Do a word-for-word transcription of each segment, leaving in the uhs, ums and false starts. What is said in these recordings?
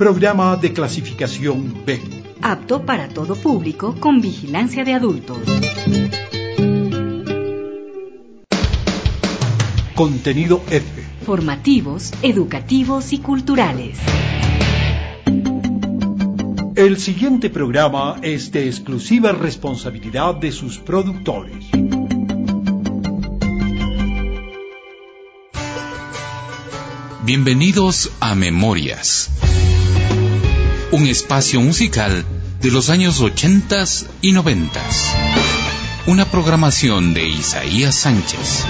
Programa de clasificación B. Apto para todo público con vigilancia de adultos. Contenido F. Formativos, educativos y culturales. El siguiente programa es de exclusiva responsabilidad de sus productores. Bienvenidos a Memorias, un espacio musical de los años ochentas y noventas. Una programación de Isaías Sánchez.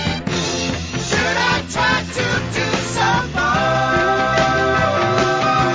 Should I try to do so far?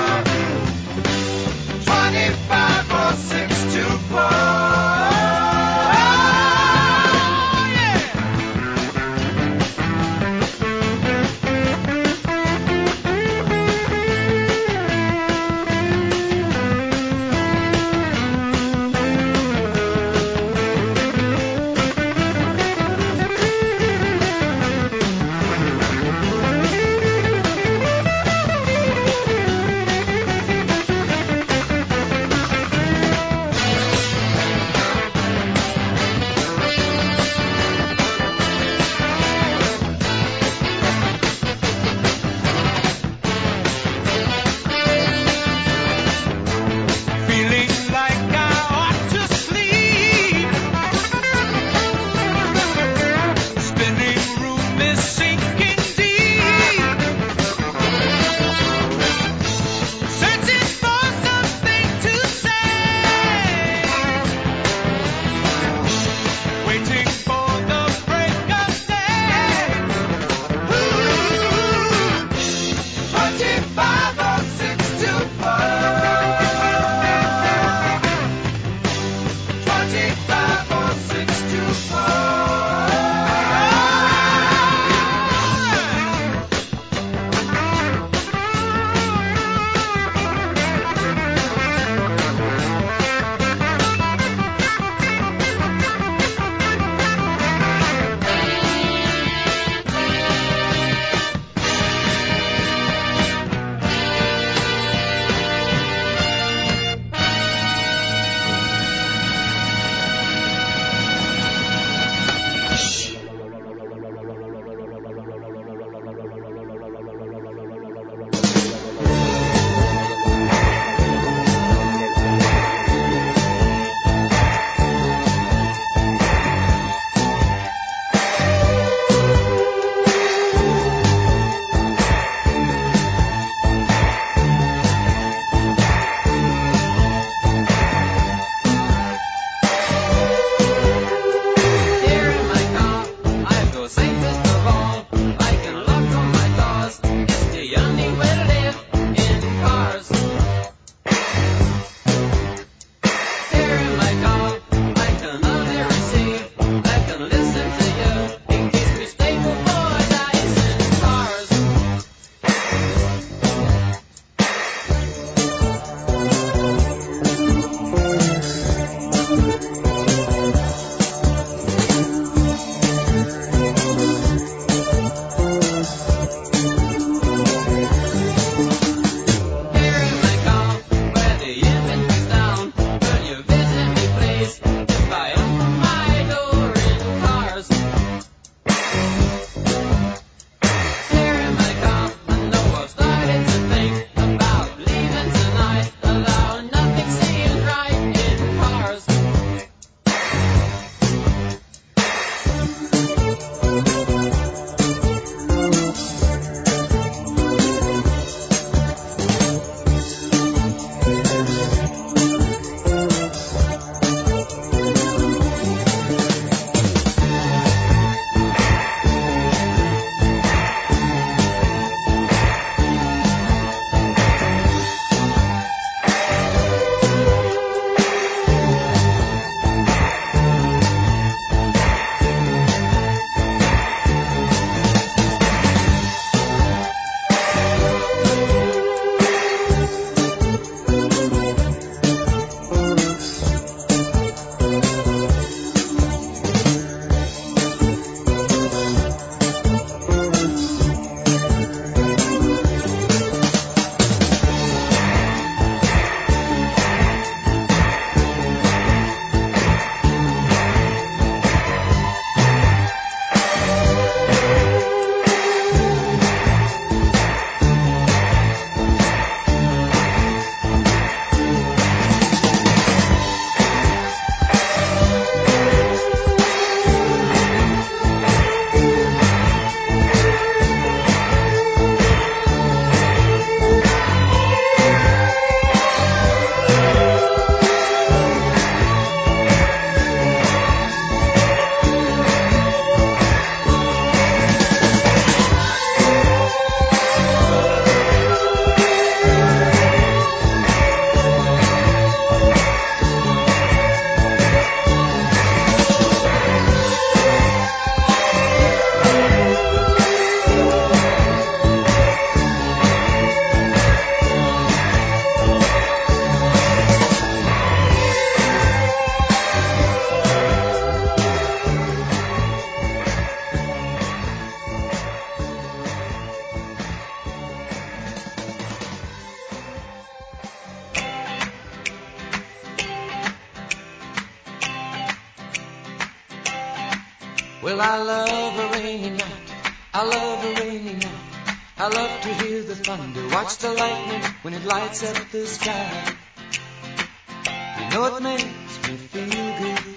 Well, I love a rainy night. I love a rainy night. I love to hear the thunder, watch the lightning when it lights up the sky. You know it makes me feel good.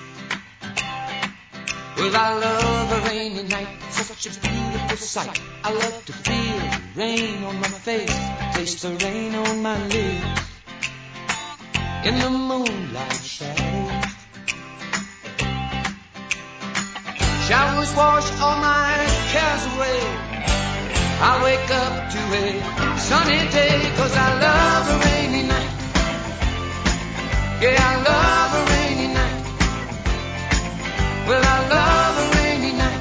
Well, I love a rainy night, it's such a beautiful sight. I love to feel the rain on my face, taste the rain on my lips. In the moonlight shadows, showers wash all my cares away. I wake up to a sunny day, 'cause I love a rainy night. Yeah, I love a rainy night. Well, I love a rainy night.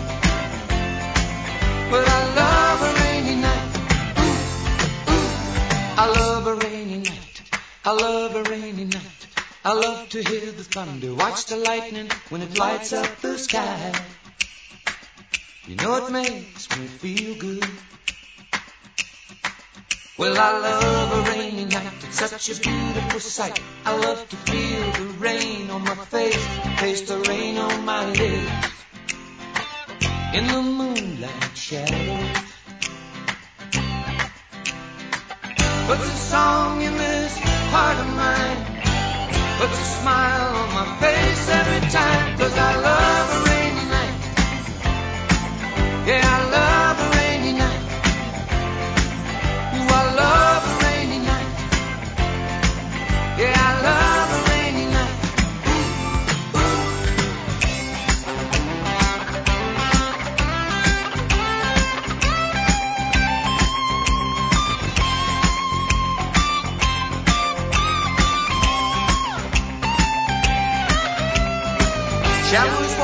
Well, I love a rainy night. Ooh, ooh. I love a rainy night. I love a rainy night. I love to hear the thunder, watch the lightning when it lights up the sky. You know it makes me feel good. Well, I love a rainy night, it's such a beautiful sight. I love to feel the rain on my face, taste the rain on my lips. In the moonlight shadows, puts a song in this heart of mine, puts a smile on my face every time, 'cause I love a rainy night. Yeah, I love a rainy night. Ooh, I love a rainy night. Yeah, I love a rainy night. Ooh, ooh. Showers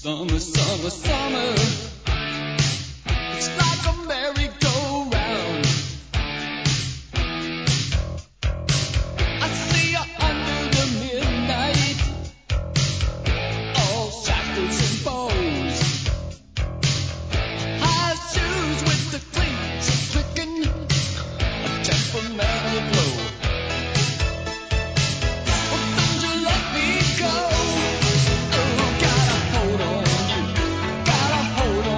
Summer, summer, summer. It's like a merry-go-round. I see you under the midnight, all shackles and bows. High shoes with the cleats clicking, a temperamental glow. Well, don't you let me go. Oh, got a hold on you, got a hold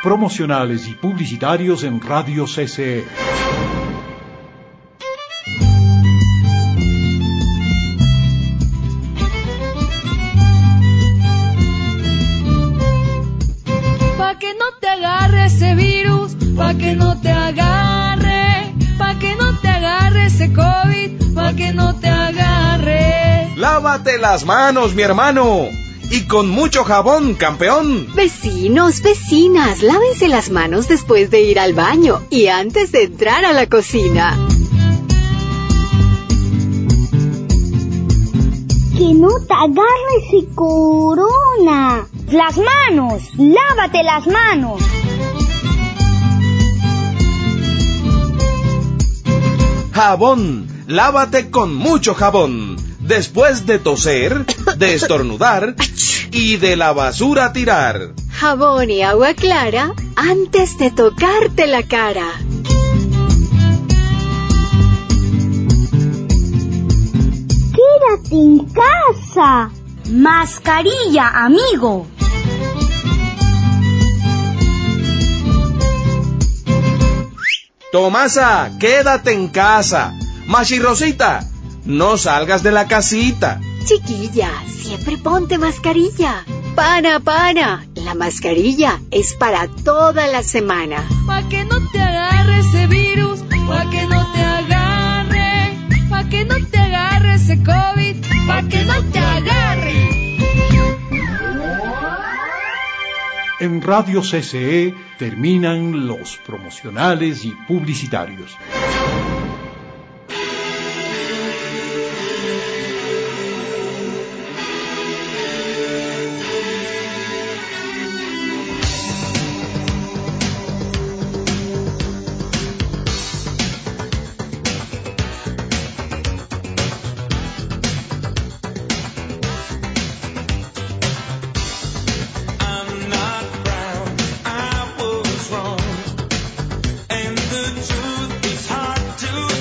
promocionales y publicitarios en Radio C C E. Pa' que no te agarre ese virus, pa' que no te agarre, pa' que no te agarre ese COVID, pa' que no te agarre. Lávate las manos, mi hermano. Y con mucho jabón, campeón. Vecinos, vecinas, lávense las manos después de ir al baño y antes de entrar a la cocina. Que no te agarre ese corona. Las manos, lávate las manos. Jabón, lávate con mucho jabón. Después de toser, de estornudar y de la basura tirar. Jabón y agua clara antes de tocarte la cara. Quédate en casa. Mascarilla, amigo. Tomasa, quédate en casa. Machirrosita, no salgas de la casita. Chiquilla, siempre ponte mascarilla. Para, para. La mascarilla es para toda la semana. Pa' que no te agarre ese virus, pa' que no te agarre, pa' que no te agarre ese COVID, pa' que no te agarre. En Radio C C E terminan los promocionales y publicitarios. I was wrong, and the truth is hard to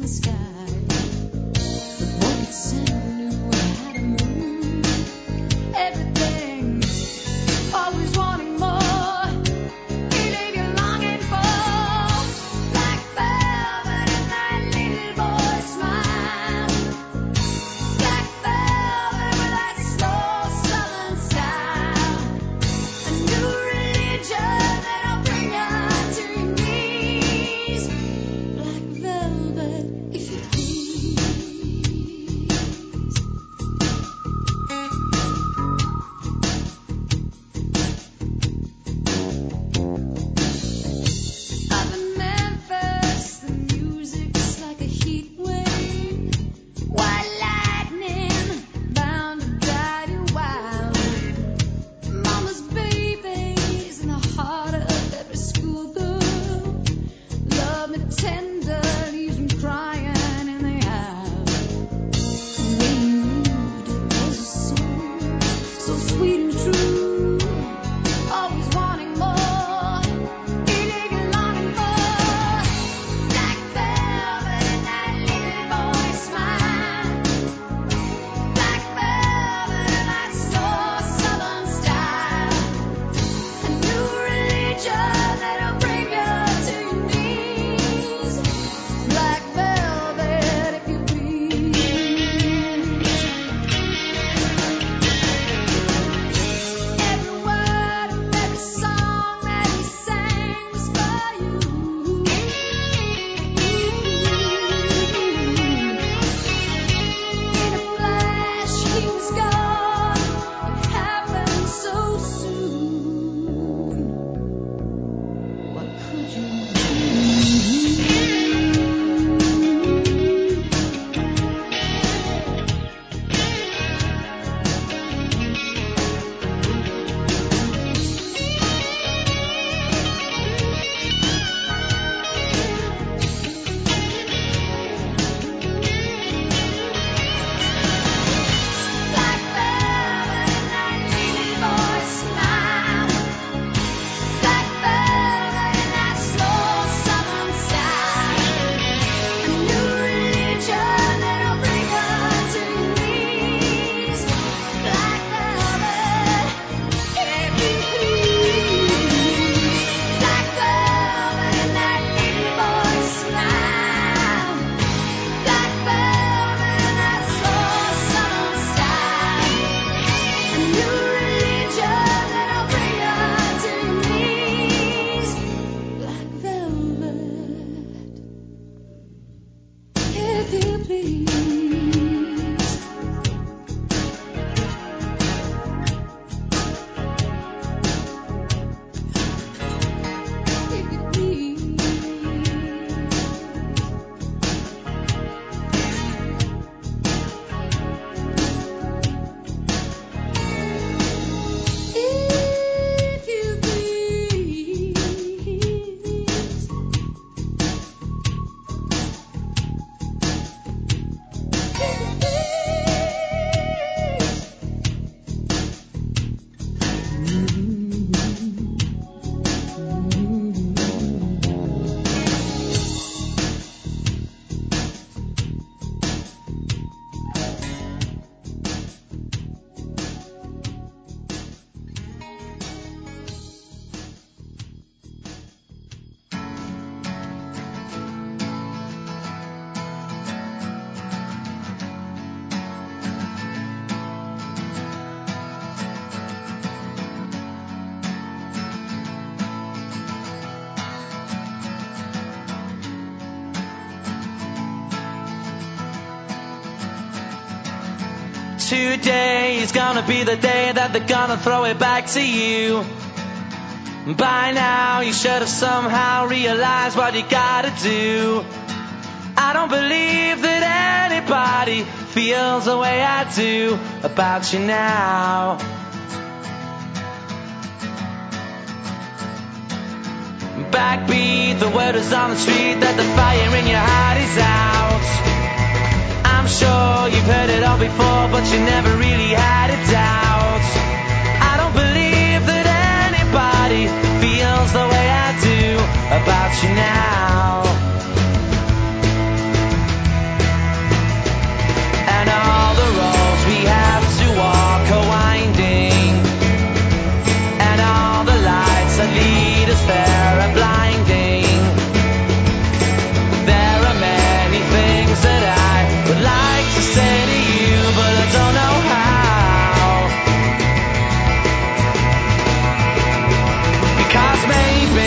Today is gonna be the day that they're gonna throw it back to you. By now you should have somehow realized what you gotta do. I don't believe that anybody feels the way I do about you now. Backbeat, the word is on the street that the fire in your heart is out. I'm sure you've heard it all before, but you never really had a doubt. I don't believe that anybody feels the way I do about you now. say to you, but I don't know how. Because maybe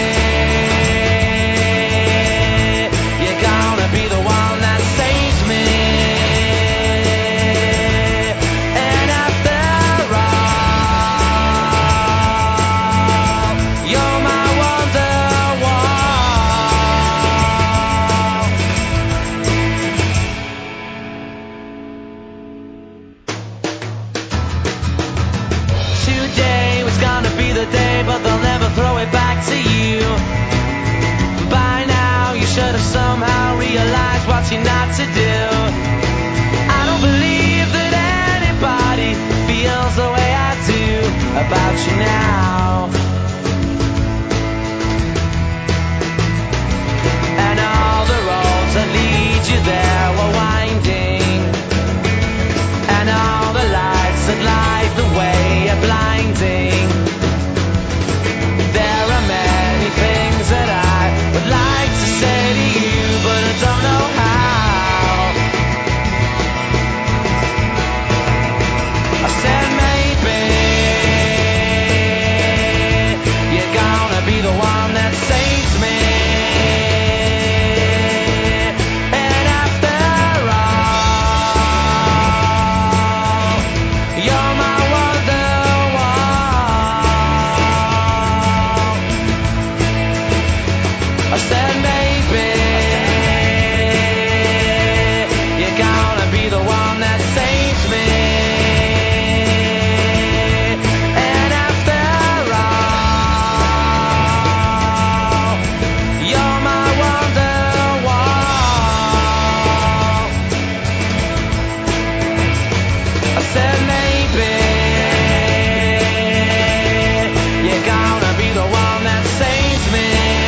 you're gonna be the one that saves me. And after all, you're my the day, but they'll never throw it back to you. By now, you should have somehow realized what you're not to do. I don't believe that anybody feels the way I do about you now. And all the roads that lead you there were winding, and all the lights that light the way are blinding. There are many things that I would like to say to you, but I don't know how. I said maybe you're gonna be the one that saves me. And after all, you're my I said maybe you're gonna be the one that saves me. And after all, you're my wonderwall. I said maybe you're gonna be the one that saves me.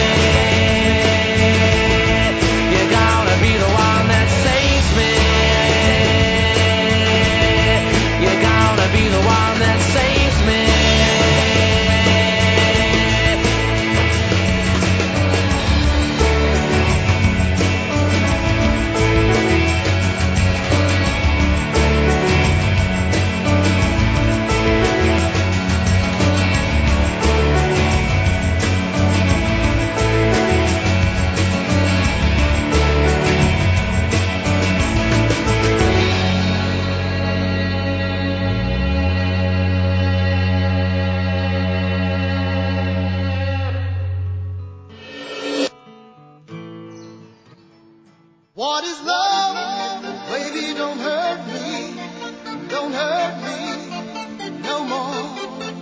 What is love? Baby, don't hurt me. Don't hurt me no more.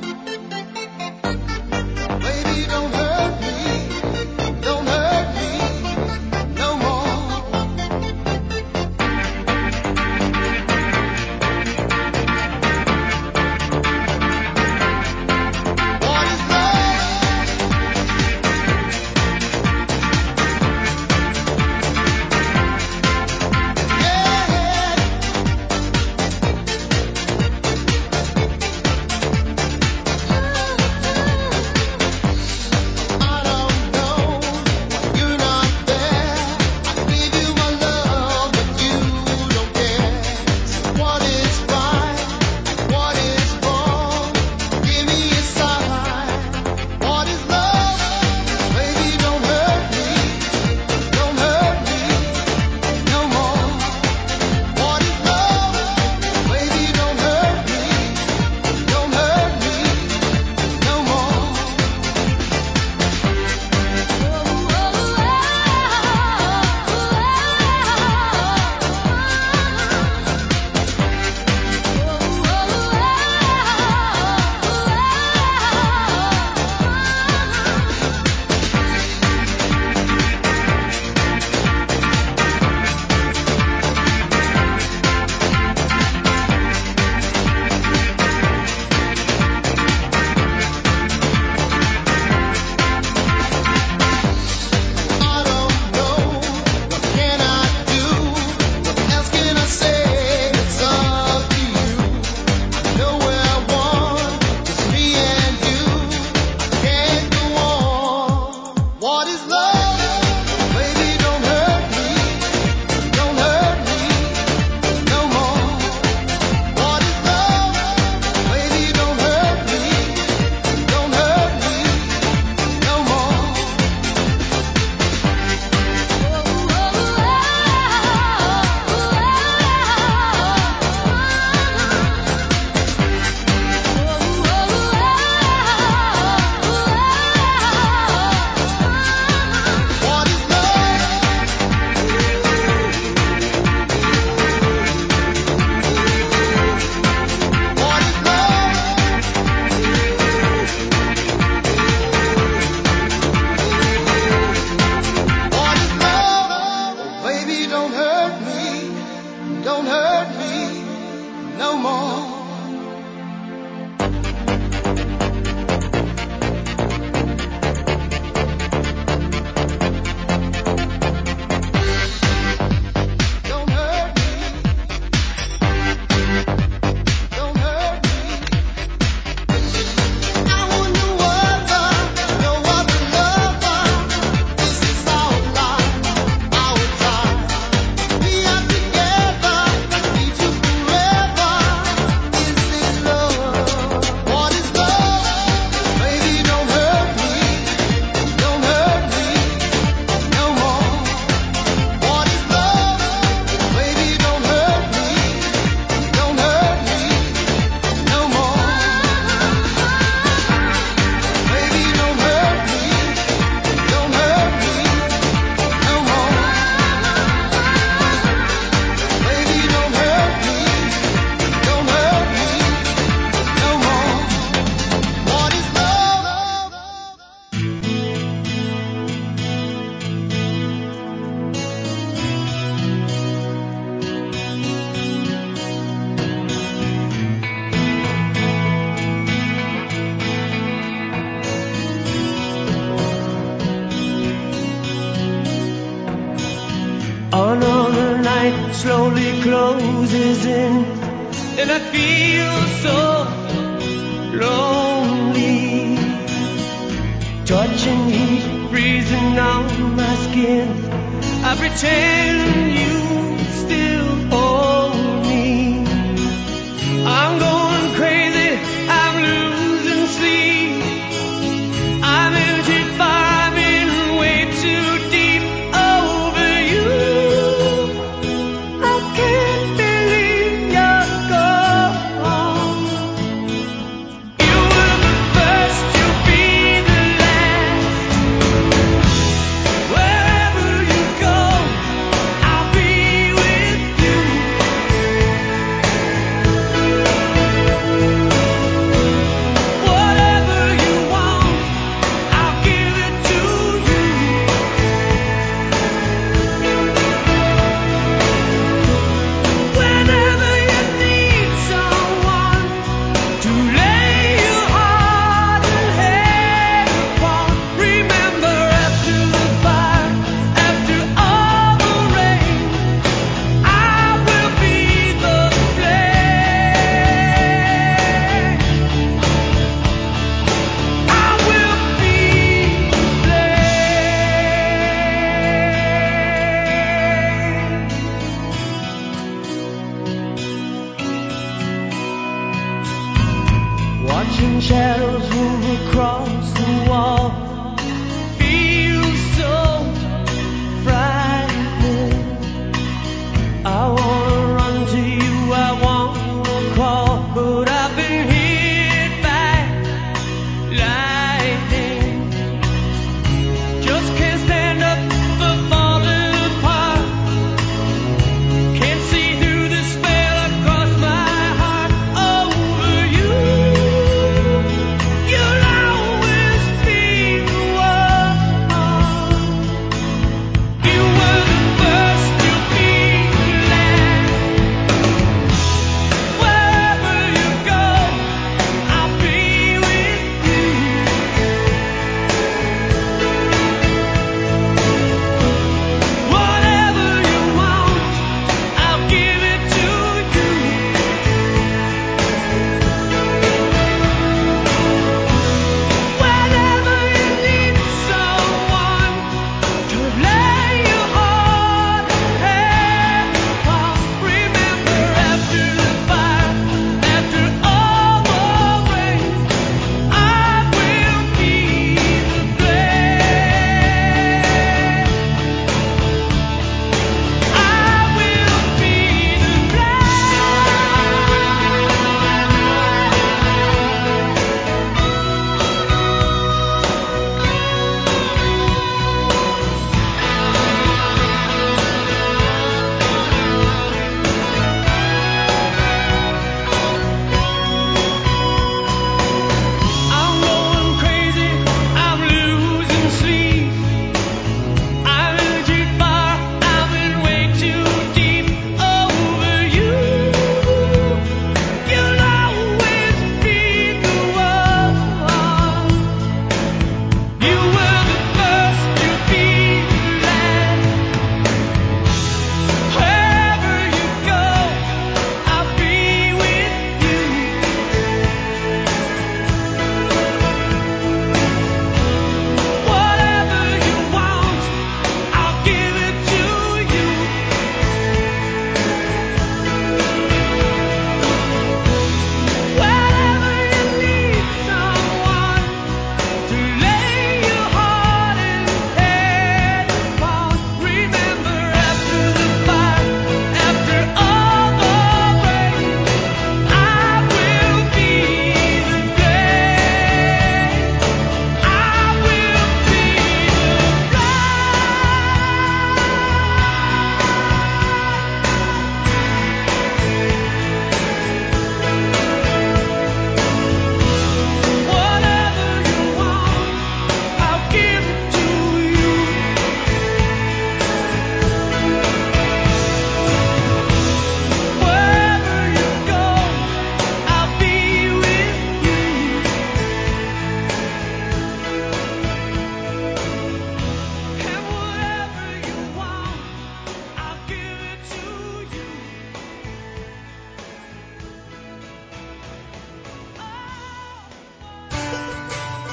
Baby, don't hurt me. Don't hurt me no more. What is love? Baby, don't hurt me, don't hurt me no more. Another night slowly closes in, and I feel so lonely. Touching heat freezing on my skin, I pretend you still hold me. I'm going crazy, I'm losing sleep. I'm empty, I've been way too deep over you. I can't believe you're gone. You were the first, you'll be the last. Wherever you go, I'll be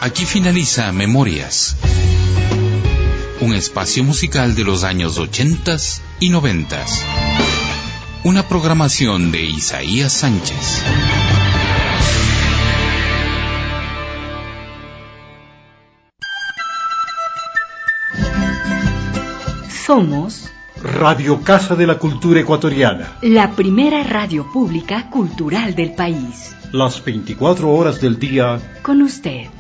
Aquí finaliza Memorias, un espacio musical de los años ochentas y noventas. Una programación de Isaías Sánchez. Somos Radio Casa de la Cultura Ecuatoriana. la primera radio pública cultural del país. Las veinticuatro horas del día Con usted.